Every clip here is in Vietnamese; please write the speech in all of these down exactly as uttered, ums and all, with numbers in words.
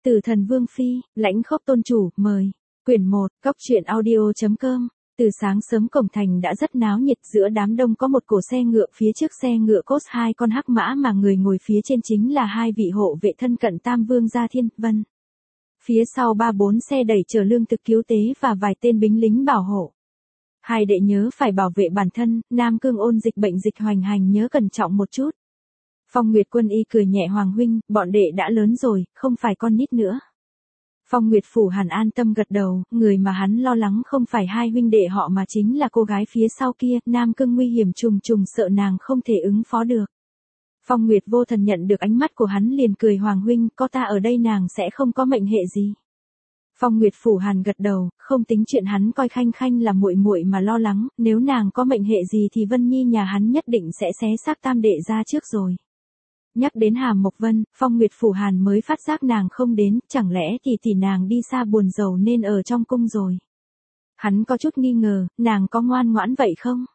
Tử Thần Vương Phi, Lãnh Khốc Tôn Chủ, mời. Quyển một, Cóc Truyện Audio.com. Từ sáng sớm cổng thành đã rất náo nhiệt, giữa đám đông có một cổ xe ngựa, phía trước xe ngựa cốt hai con hắc mã mà người ngồi phía trên chính là hai vị hộ vệ thân cận Tam Vương gia Thiên Vân. Phía sau ba bốn xe đẩy chở lương thực cứu tế và vài tên binh lính bảo hộ. Hai đệ nhớ phải bảo vệ bản thân, Nam Cương ôn dịch bệnh dịch hoành hành, nhớ cẩn trọng một chút. Phong Nguyệt Quân Y cười nhẹ, Hoàng huynh, bọn đệ đã lớn rồi, không phải con nít nữa. Phong Nguyệt Phủ Hàn an tâm gật đầu, người mà hắn lo lắng không phải hai huynh đệ họ mà chính là cô gái phía sau kia, Nam Cương nguy hiểm trùng trùng, sợ nàng không thể ứng phó được. Phong Nguyệt Vô Thần nhận được ánh mắt của hắn liền cười, Hoàng huynh, có ta ở đây nàng sẽ không có mệnh hệ gì. Phong Nguyệt Phủ Hàn gật đầu, không tính chuyện hắn coi Khanh Khanh là muội muội mà lo lắng, nếu nàng có mệnh hệ gì thì Vân Nhi nhà hắn nhất định sẽ xé xác tam đệ ra trước rồi. Nhắc đến Hàm Mộc Vân, Phong Nguyệt Phủ Hàn mới phát giác nàng không đến, chẳng lẽ thì tỷ nàng đi xa buồn rầu nên ở trong cung rồi. Hắn có chút nghi ngờ, nàng có ngoan ngoãn vậy không?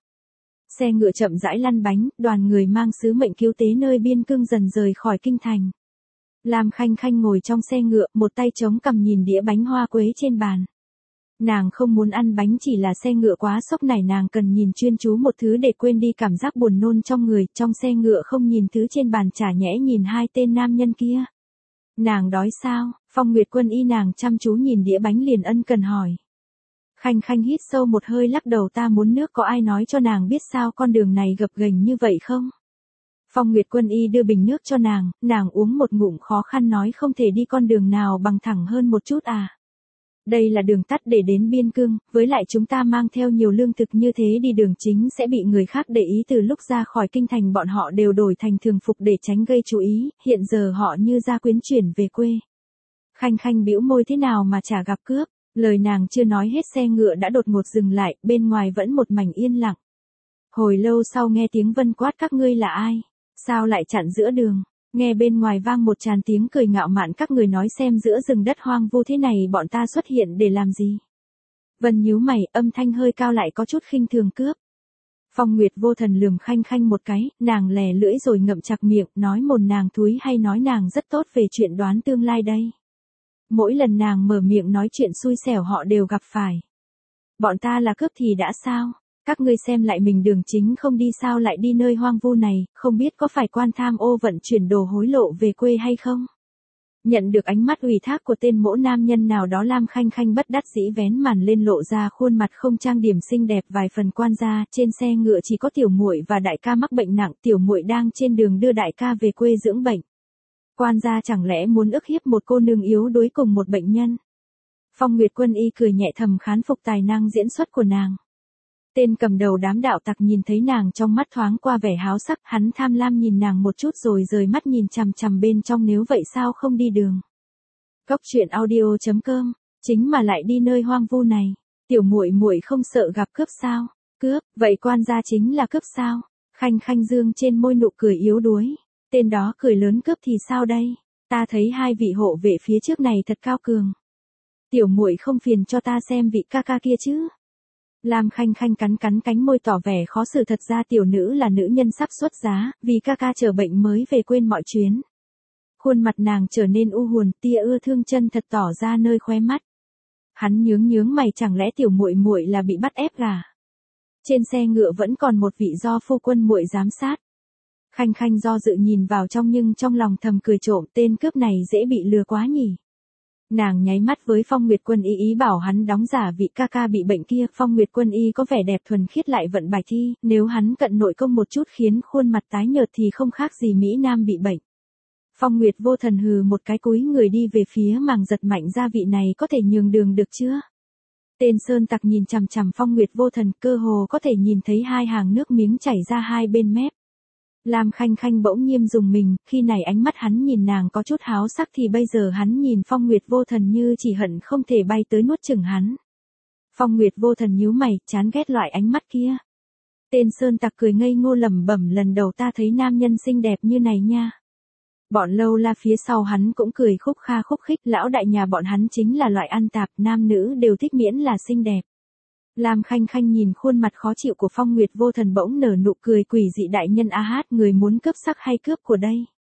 Xe ngựa chậm rãi lăn bánh, đoàn người mang sứ mệnh cứu tế nơi biên cương dần rời khỏi kinh thành. Lam Khanh Khanh ngồi trong xe ngựa, một tay chống cằm nhìn đĩa bánh hoa quế trên bàn. Nàng không muốn ăn bánh, chỉ là xe ngựa quá sốc nảy, nàng cần nhìn chuyên chú một thứ để quên đi cảm giác buồn nôn trong người. Trong xe ngựa không nhìn thứ trên bàn, chả nhẽ nhìn hai tên nam nhân kia. Nàng đói sao? Phong Nguyệt Quân Y nàng chăm chú nhìn đĩa bánh liền ân cần hỏi. Khanh Khanh hít sâu một hơi lắc đầu, ta muốn nước, có ai nói cho nàng biết sao con đường này gập ghềnh như vậy không? Phong Nguyệt Quân Y đưa bình nước cho nàng, nàng uống một ngụm khó khăn nói, không thể đi con đường nào bằng thẳng hơn một chút à? Đây là đường tắt để đến biên cương, với lại chúng ta mang theo nhiều lương thực như thế đi đường chính sẽ bị người khác để ý, từ lúc ra khỏi kinh thành bọn họ đều đổi thành thường phục để tránh gây chú ý, hiện giờ họ như gia quyến chuyển về quê. Khanh Khanh bĩu môi, thế nào mà chả gặp cướp, lời nàng chưa nói hết xe ngựa đã đột ngột dừng lại, bên ngoài vẫn một mảnh yên lặng. Hồi lâu sau nghe tiếng Vân quát, các ngươi là ai? Sao lại chặn giữa đường? Nghe bên ngoài vang một tràng tiếng cười ngạo mạn, các người nói xem giữa rừng đất hoang vu thế này bọn ta xuất hiện để làm gì? Vân nhíu mày, âm thanh hơi cao lại có chút khinh thường, cướp. Phong Nguyệt Vô Thần lườm Khanh Khanh một cái, nàng lè lưỡi rồi ngậm chặt miệng, nói mồn nàng thúi hay nói nàng rất tốt về chuyện đoán tương lai đây. Mỗi lần nàng mở miệng nói chuyện xui xẻo họ đều gặp phải. Bọn ta là cướp thì đã sao? Các ngươi xem lại mình, đường chính không đi sao lại đi nơi hoang vu này, không biết có phải quan tham ô vận chuyển đồ hối lộ về quê hay không? Nhận được ánh mắt ủy thác của tên mỗ nam nhân nào đó, Lam Khanh Khanh bất đắc dĩ vén màn lên, lộ ra khuôn mặt không trang điểm xinh đẹp vài phần quan gia. Trên xe ngựa chỉ có tiểu muội và đại ca mắc bệnh nặng, tiểu muội đang trên đường đưa đại ca về quê dưỡng bệnh. Quan gia chẳng lẽ muốn ức hiếp một cô nương yếu đuối cùng một bệnh nhân? Phong Nguyệt Quân Y cười nhẹ, thầm khán phục tài năng diễn xuất của nàng. Tên cầm đầu đám đạo tặc nhìn thấy nàng trong mắt thoáng qua vẻ háo sắc, hắn tham lam nhìn nàng một chút rồi rời mắt nhìn chằm chằm bên trong, nếu vậy sao không đi đường. Cóc Truyện Audio.com, chính mà lại đi nơi hoang vu này, tiểu muội muội không sợ gặp cướp sao? Cướp, vậy quan gia chính là cướp sao? Khanh Khanh dương trên môi nụ cười yếu đuối, tên đó cười lớn, cướp thì sao đây? Ta thấy hai vị hộ vệ phía trước này thật cao cường. Tiểu muội không phiền cho ta xem vị ca ca kia chứ? Lam Khanh Khanh cắn cắn cánh môi tỏ vẻ khó xử, thật ra tiểu nữ là nữ nhân sắp xuất giá, vì ca ca chờ bệnh mới về quên mọi chuyến. Khuôn mặt nàng trở nên u buồn, tia ưa thương chân thật tỏ ra nơi khóe mắt. Hắn nhướng nhướng mày, chẳng lẽ tiểu muội muội là bị bắt ép gả? Trên xe ngựa vẫn còn một vị do phu quân muội giám sát. Khanh Khanh do dự nhìn vào trong nhưng trong lòng thầm cười trộm, tên cướp này dễ bị lừa quá nhỉ. Nàng nháy mắt với Phong Nguyệt Quân Y, ý bảo hắn đóng giả vị ca ca bị bệnh kia. Phong Nguyệt Quân Y có vẻ đẹp thuần khiết lại vận bài thi, nếu hắn cận nội công một chút khiến khuôn mặt tái nhợt thì không khác gì Mỹ Nam bị bệnh. Phong Nguyệt Vô Thần hừ một cái, cúi người đi về phía màng giật mạnh, gia vị này có thể nhường đường được chưa? Tên sơn tặc nhìn chằm chằm Phong Nguyệt Vô Thần, cơ hồ có thể nhìn thấy hai hàng nước miếng chảy ra hai bên mép. Lam Khanh Khanh bỗng nhiên dùng mình, khi này ánh mắt hắn nhìn nàng có chút háo sắc, thì bây giờ hắn nhìn Phong Nguyệt Vô Thần như chỉ hận không thể bay tới nuốt chửng hắn. Phong Nguyệt Vô Thần nhíu mày, chán ghét loại ánh mắt kia. Tên sơn tặc cười ngây ngô lẩm bẩm, lần đầu ta thấy nam nhân xinh đẹp như này nha. Bọn lâu la phía sau hắn cũng cười khúc kha khúc khích, lão đại nhà bọn hắn chính là loại ăn tạp, nam nữ đều thích miễn là xinh đẹp. Lam Khanh Khanh nhìn khuôn mặt khó chịu của Phong Nguyệt Vô Thần bỗng nở nụ cười quỷ dị, đại nhân a hát, người muốn cướp sắc hay cướp của đây?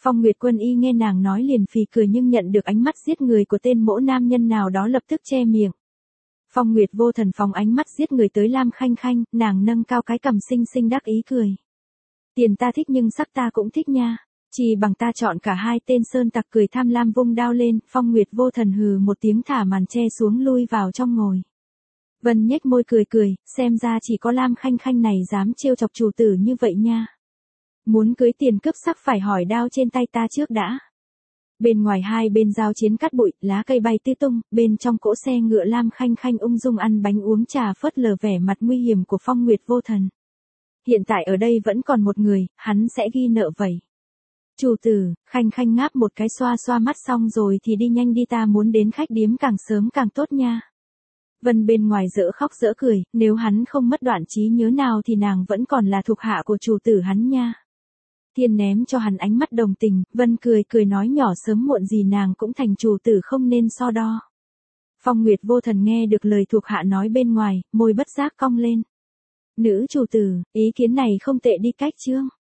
Phong Nguyệt Quân Y nghe nàng nói liền phì cười nhưng nhận được ánh mắt giết người của tên mỗ nam nhân nào đó lập tức che miệng. Phong Nguyệt vô thần phóng ánh mắt giết người tới Lam Khanh Khanh, nàng nâng cao cái cằm xinh xinh đắc ý cười. Tiền ta thích nhưng sắc ta cũng thích nha. Chỉ bằng ta chọn cả hai. Tên sơn tặc cười tham lam vung đao lên, Phong Nguyệt vô thần hừ một tiếng thả màn che xuống lui vào trong ngồi. Vân nhếch môi cười cười, xem ra chỉ có Lam Khanh Khanh này dám trêu chọc chủ tử như vậy nha. Muốn cưới tiền cướp sắc phải hỏi đao trên tay ta trước đã. Bên ngoài hai bên giao chiến cắt bụi, lá cây bay tứ tung, bên trong cỗ xe ngựa Lam Khanh Khanh ung dung ăn bánh uống trà phớt lờ vẻ mặt nguy hiểm của Phong Nguyệt vô thần. Hiện tại ở đây vẫn còn một người, hắn sẽ ghi nợ vậy. Chủ tử, Khanh Khanh ngáp một cái xoa xoa mắt xong rồi thì đi nhanh đi, ta muốn đến khách điếm càng sớm càng tốt nha. Vân bên ngoài dỡ khóc dỡ cười, nếu hắn không mất đoạn trí nhớ nào thì nàng vẫn còn là thuộc hạ của chủ tử hắn nha. Thiên ném cho hắn ánh mắt đồng tình, Vân cười cười nói nhỏ sớm muộn gì nàng cũng thành chủ tử không nên so đo. Phong Nguyệt vô thần nghe được lời thuộc hạ nói bên ngoài, môi bất giác cong lên. Nữ chủ tử, ý kiến này không tệ đi cách chương.